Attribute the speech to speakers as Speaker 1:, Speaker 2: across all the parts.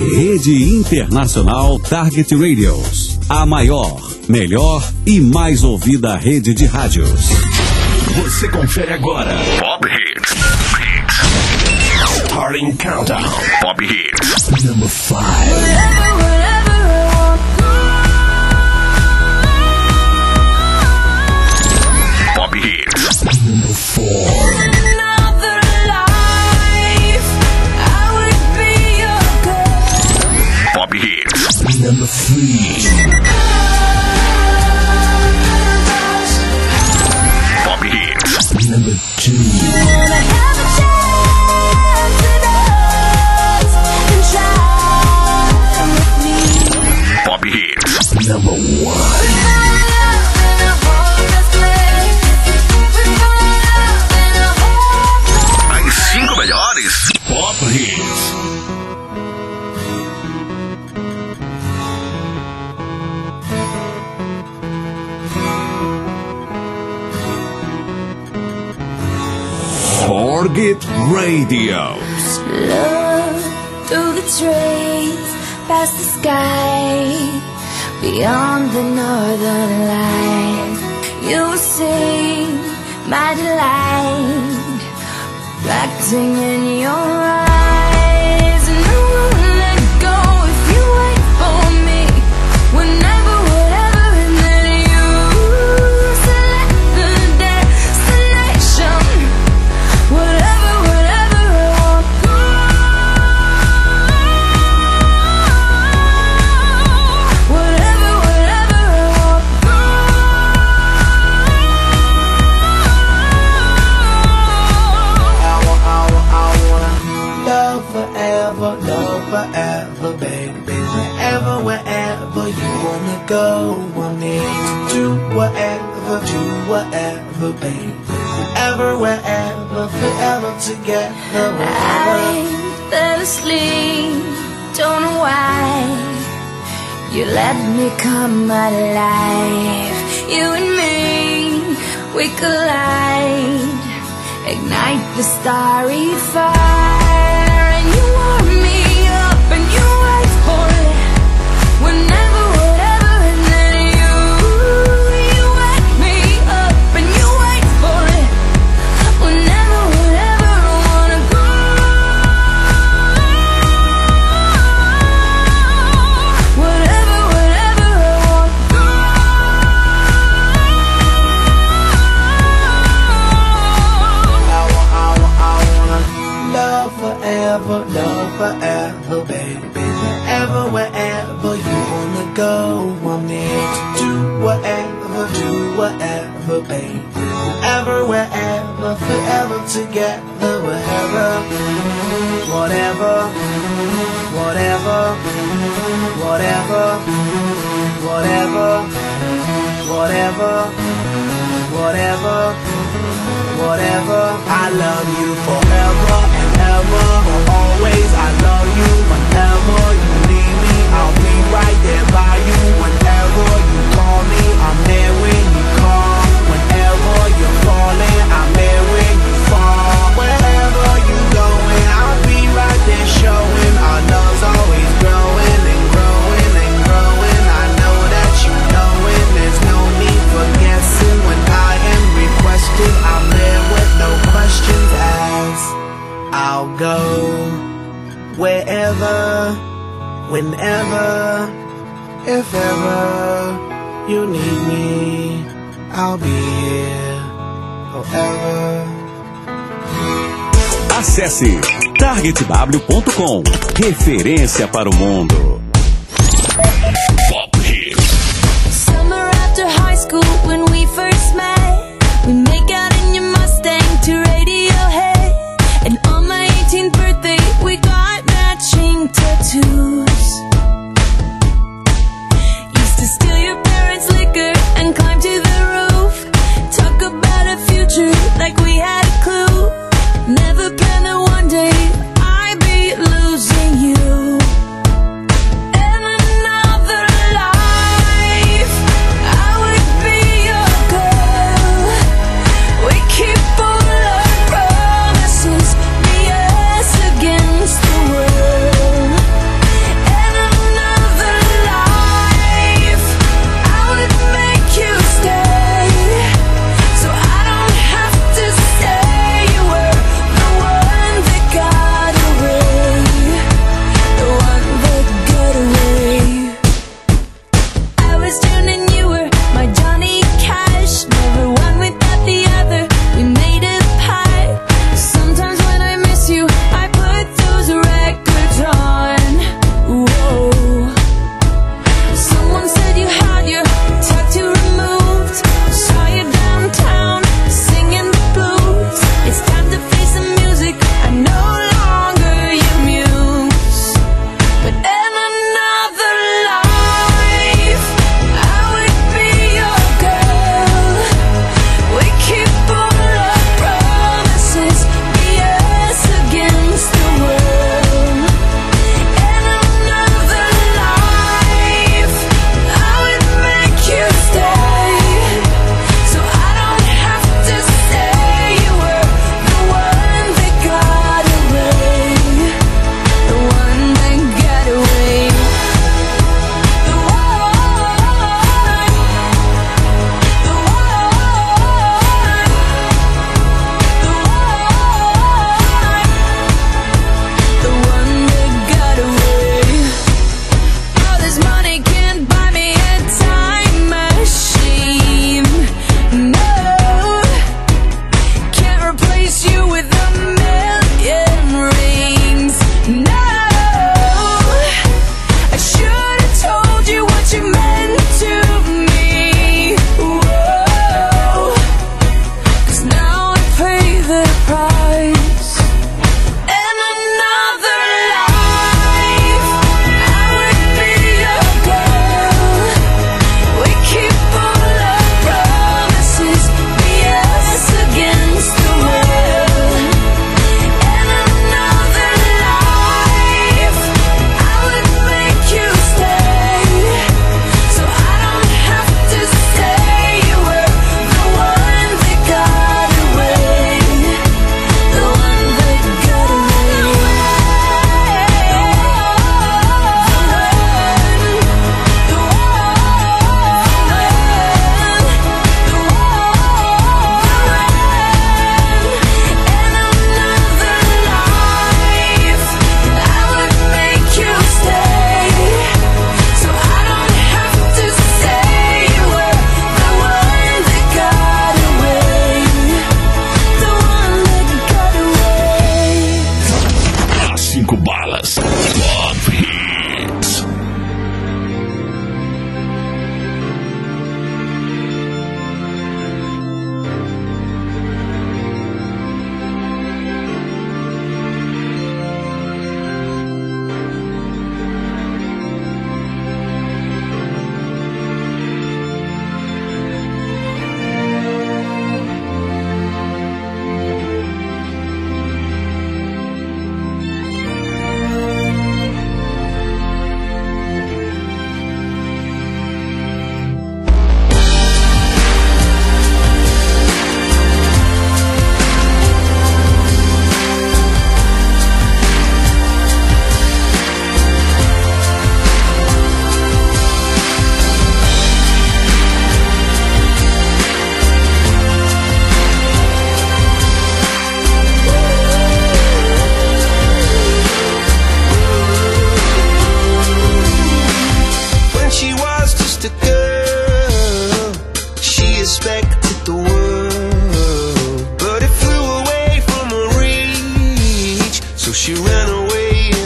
Speaker 1: Rede Internacional Target Radios. A maior, melhor e mais ouvida rede de rádios.
Speaker 2: Você confere agora Pop Hits. Starting Countdown. Pop Hits. Number 5. Pop Hits. Number 4. Pop Hits. Number 3. Pop Hits. Number 2. Pop Hits. Number 1. As 5 melhores Pop Hits. Target Radio.
Speaker 3: Look through the trees, past the sky, beyond the northern lights. You will see my delight, reflecting in your eyes. And I won't let go if you wait for me. Whenever, whatever, and then you select the destination. Whatever, whatever, I won't go. Whatever, whatever, I won't go.
Speaker 4: Forever, baby. Wherever, wherever you wanna go, I'm here to do whatever, baby. Wherever, wherever, forever together.
Speaker 3: I fell asleep, don't know why. You let me come alive. You and me, we collide, ignite the starry fire. And you warm me up and you wait for it. Whenever, whatever, and then you wake me up and you wait for it. Whenever, whatever, I wanna go. Whatever, whatever, I wanna go.
Speaker 4: Love forever, baby. Wherever, wherever you wanna go, I'm here to do whatever, baby. Wherever, wherever, forever together. Wherever, whatever, whatever, whatever, whatever, whatever, whatever, whatever. I love you forever and ever, always. I love you whenever you need me. I'll be right there by you whenever you call me. I'm there when you call. Whenever you're falling, I'm there when you fall. Wherever you going, I'll be right there showing. Our love's always growing and growing and growing. I know that you know it. There's no need for guessing. When I am requested, I'm there with no questions asked. I'll go wherever, whenever, if ever you need me, I'll be here forever.
Speaker 1: Acesse targetw.com. Referência para o mundo.
Speaker 2: Pop Hits.
Speaker 3: Summer after high school when we first met, we make out in your Mustang to Radiohead. And on my 18th birthday we got matching tattoos. Used to steal your parents' liquor and climb to the roof. Talk about a future like we had a clue. Never planned that one day I'd be losing you.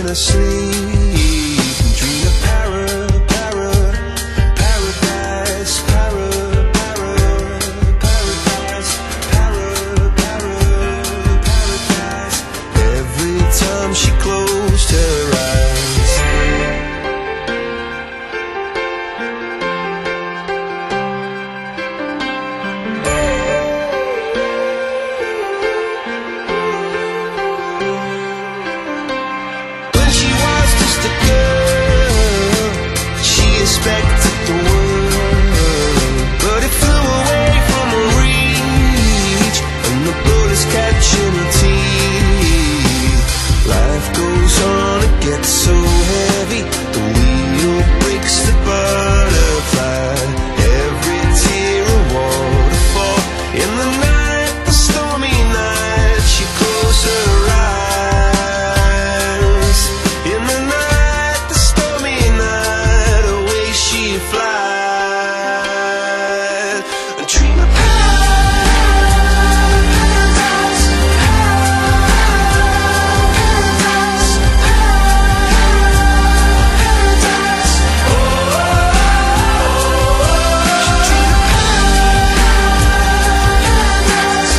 Speaker 4: I sleep and dream of paradise, paradise. Every time she closed her eyes. When she was just a girl, she expected the world, but it flew away from her reach, and the bullets catching her teeth. Life goes on, it gets so heavy, the wheel breaks the butterfly. Every tear a waterfall. In the night, the stormy night, she closed her eyes. In the night, the stormy night, away she flies. A dream of paradise, paradise, paradise. Oh, she dreamed of paradise,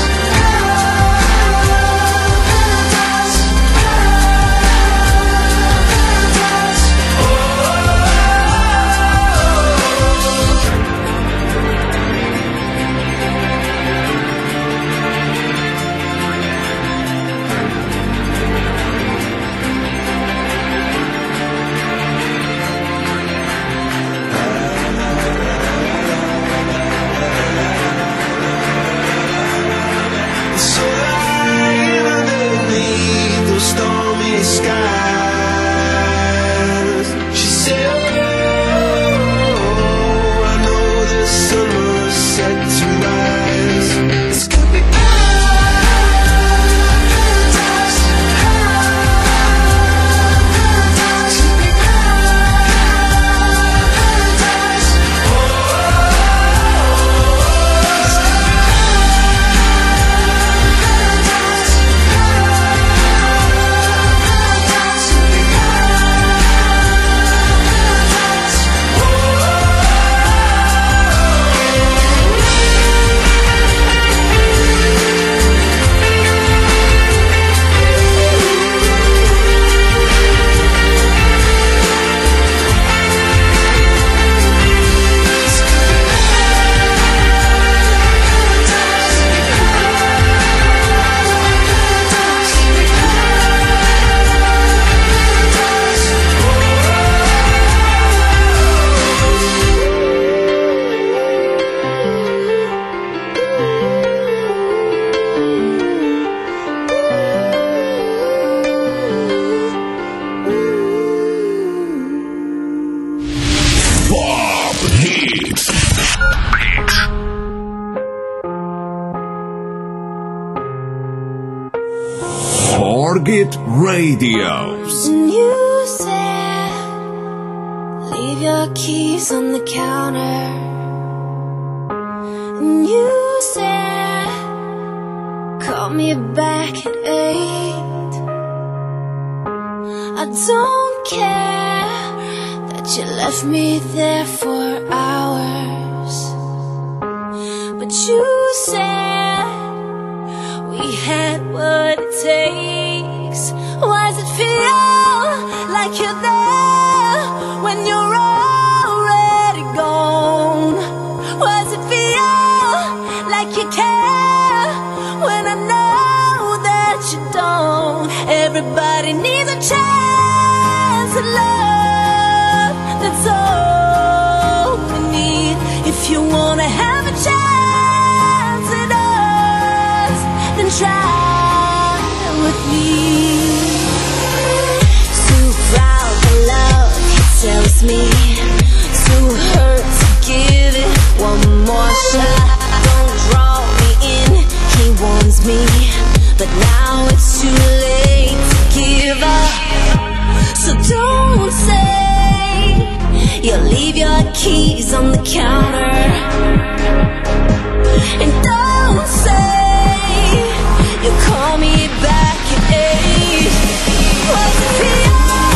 Speaker 4: so lying underneath those stormy skies. She said, oh, I know the sun was set to rise. This could be paradise, paradise, paradise. Oh, this could be
Speaker 2: Pop Hits. Forget Radios.
Speaker 3: And you said, leave your keys on the counter. And you said, call me back at 8. I don't care that you left me there for hours, but you said we had what it takes. Why does it feel like you're there when you're already gone? Why does it feel like you care when I know that you don't? Everybody needs a chance at love. That's all we need. If you wanna have a chance at us, then try with me. Too proud for love, he tells me. Too hurt to give it one more shot. Don't draw me in, he warns me, but now it's too late to give up. So don't say you'll leave your keys on the counter, and don't say you'll call me back at 8. What's it feel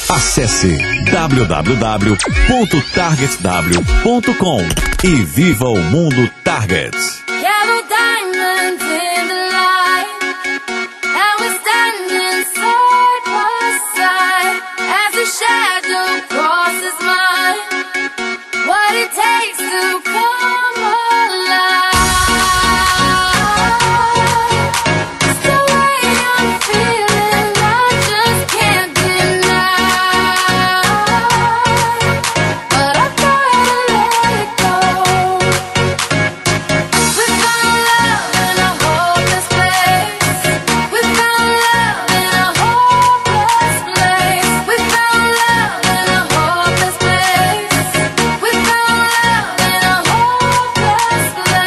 Speaker 1: Acesse www.targetw.com e viva o mundo Target.
Speaker 3: Yellow diamonds in the light, and we're standing side by side as a shadow crosses mine. What it takes to come alive. It's the way I'm feeling, I just can't deny. But I gotta let it go. We found love in a hopeless place. We found love in a hopeless place. We found love in a hopeless place. We found love in a hopeless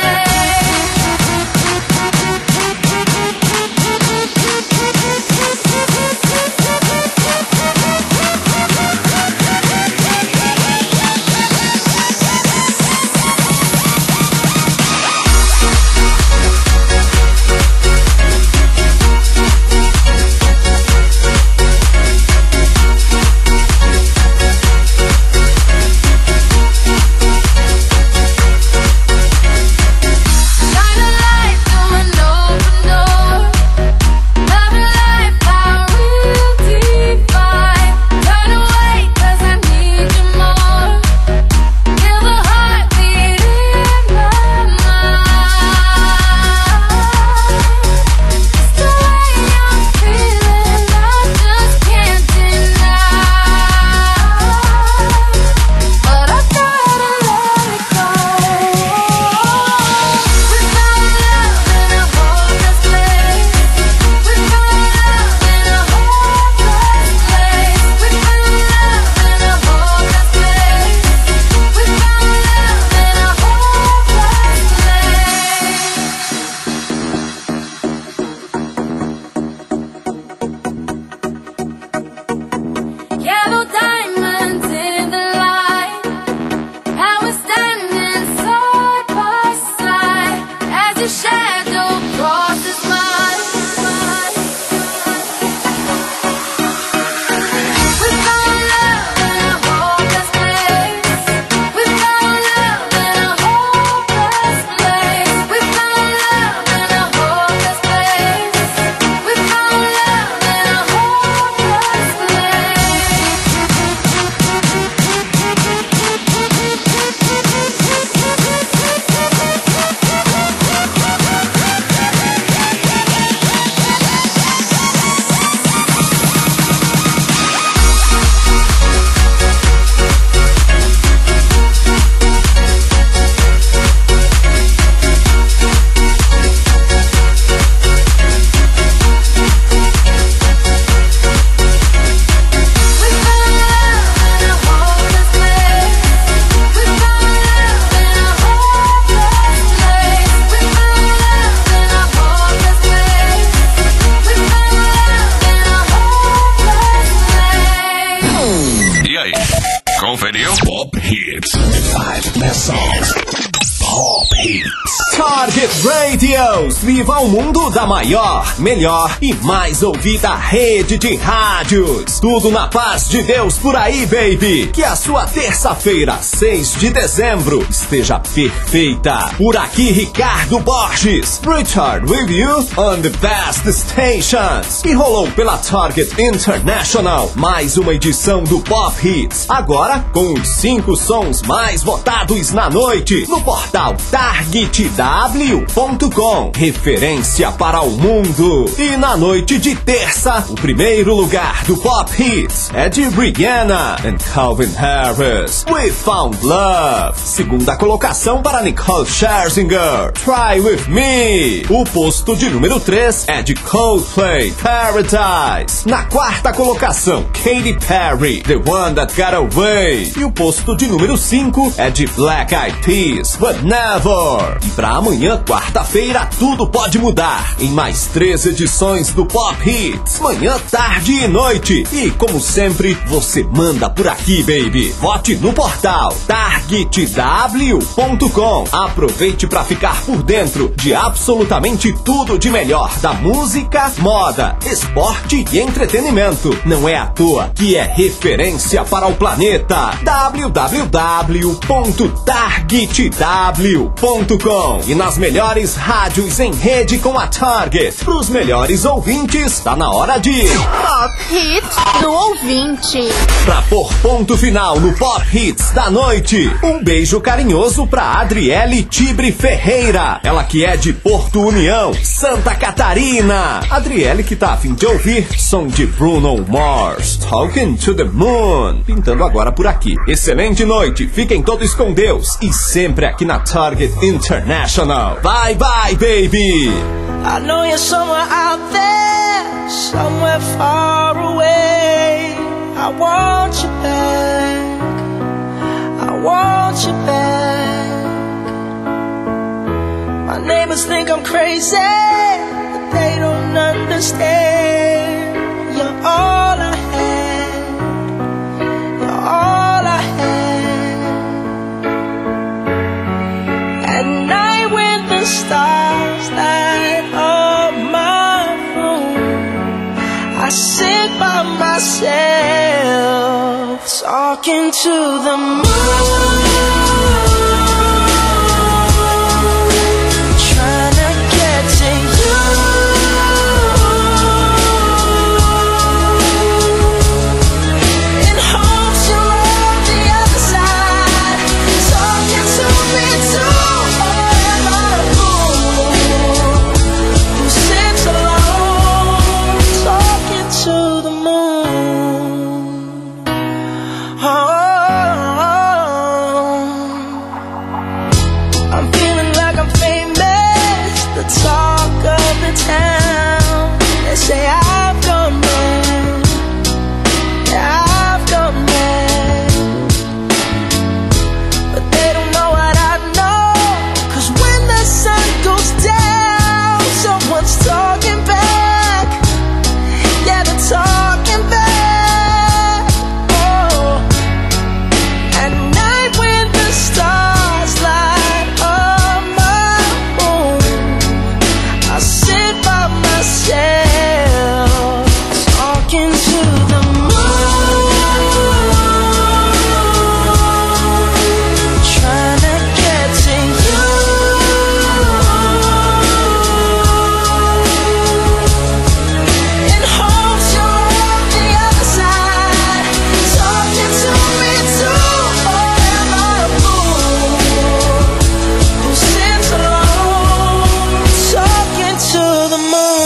Speaker 3: shine a light through an open door. Love and life, how we'll divide. Turn away 'cause I need you more. Feel the heartbeat in my mind. It's the way I'm feeling, I just can't deny. But I gotta let it go. We found love in a hopeless place. We found love in a hopeless place. We found love in a hopeless place. We found love in a hopeless place. Yellow diamonds in the light, and we're standing side by side as your shadow crosses mine. We found love in a hopeless place. We found love in a hopeless place. We found love in a hopeless place. We found love in a hopeless We found love in a hopeless place. We found love in a hopeless place. We found love in a hopeless place. We found love in a hopeless place.
Speaker 2: E aí, conferiu? Pop Hits. 5 best songs. Pop Hits.
Speaker 5: Target Radios, viva o mundo da maior, melhor e mais ouvida rede de rádios. Tudo na paz de Deus por aí, baby. Que a sua terça-feira, 6 de dezembro, esteja perfeita. Por aqui, Ricardo Borges. Richard with you on the best stations. E rolou pela Target International mais uma edição do Pop Hits. Agora com os 5 sons mais votados na noite no portal targetw.com, referência para o mundo. E na noite de terça, o primeiro lugar do Pop Hits é de Rihanna and Calvin Harris, We Found Love. Segunda colocação para Nicole Scherzinger, Try With Me. O posto de número 3 é de Coldplay, Paradise. Na quarta colocação, Katy Perry, The One That Got Away. E o posto de número 5 é de Black Eyed Peas, But Never. E pra amanhã Amanhã, quarta-feira, tudo pode mudar. Em mais 3 edições do Pop Hits, manhã, tarde e noite. E como sempre, você manda por aqui, baby. Vote no portal targetw.com. Aproveite para ficar por dentro de absolutamente tudo de melhor da música, moda, esporte e entretenimento. Não é à toa que é referência para o planeta. www.targetw.com. E nas melhores rádios em rede com a Target. Para os melhores ouvintes, tá na hora de
Speaker 6: Pop Hits do ouvinte.
Speaker 5: Pra pôr ponto final no Pop Hits da noite, um beijo carinhoso pra Adriele Tibre Ferreira. Ela que é de Porto União, Santa Catarina. Adriele que tá a fim de ouvir som de Bruno Mars, Talking to the Moon, pintando agora por aqui. Excelente noite, fiquem todos com Deus e sempre aqui na Target International. Bye bye, baby.
Speaker 4: I know you're somewhere out there, somewhere far away. I want you back, I want you back. My neighbors think I'm crazy, but they don't understand. You're all I had, you're all I had. At night when the stars light up my room, I sit by myself, talking to the moon. Say I've gone mad, I've gone mad, but they don't know what I know. 'Cause when the sun goes down, someone's talking back. Yeah, they're talking back. Oh, at night when the stars light up my room, I sit by myself, into the moon, trying to get to you. In hopes you're on the other side, talking to me too. Or am I a fool who sits alone, talking to the moon?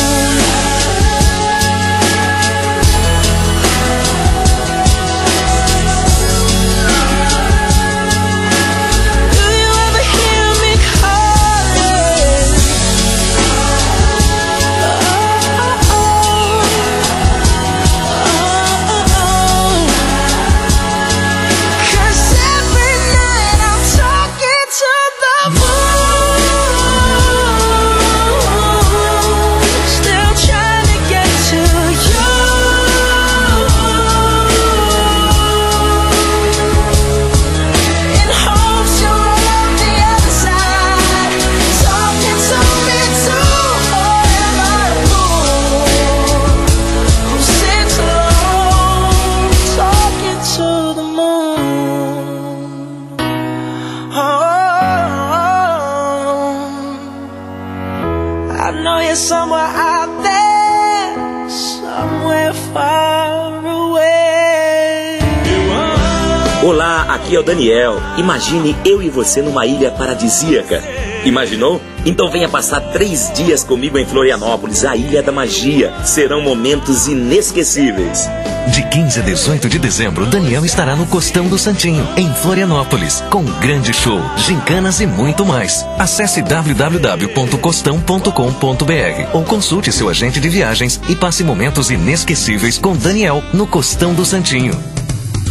Speaker 4: Somewhere out there, somewhere far away.
Speaker 7: Olá, aqui é o Daniel. Imagine eu e você numa ilha paradisíaca. Imaginou? Então venha passar 3 dias comigo em Florianópolis, a Ilha da Magia. Serão momentos inesquecíveis.
Speaker 8: De 15 a 18 de dezembro, Daniel estará no Costão do Santinho, em Florianópolis, com grande show, gincanas e muito mais. Acesse www.costão.com.br ou consulte seu agente de viagens e passe momentos inesquecíveis com Daniel no Costão do Santinho.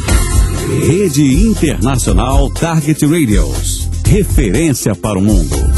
Speaker 1: Rede Internacional Target Radios. Referência para o mundo.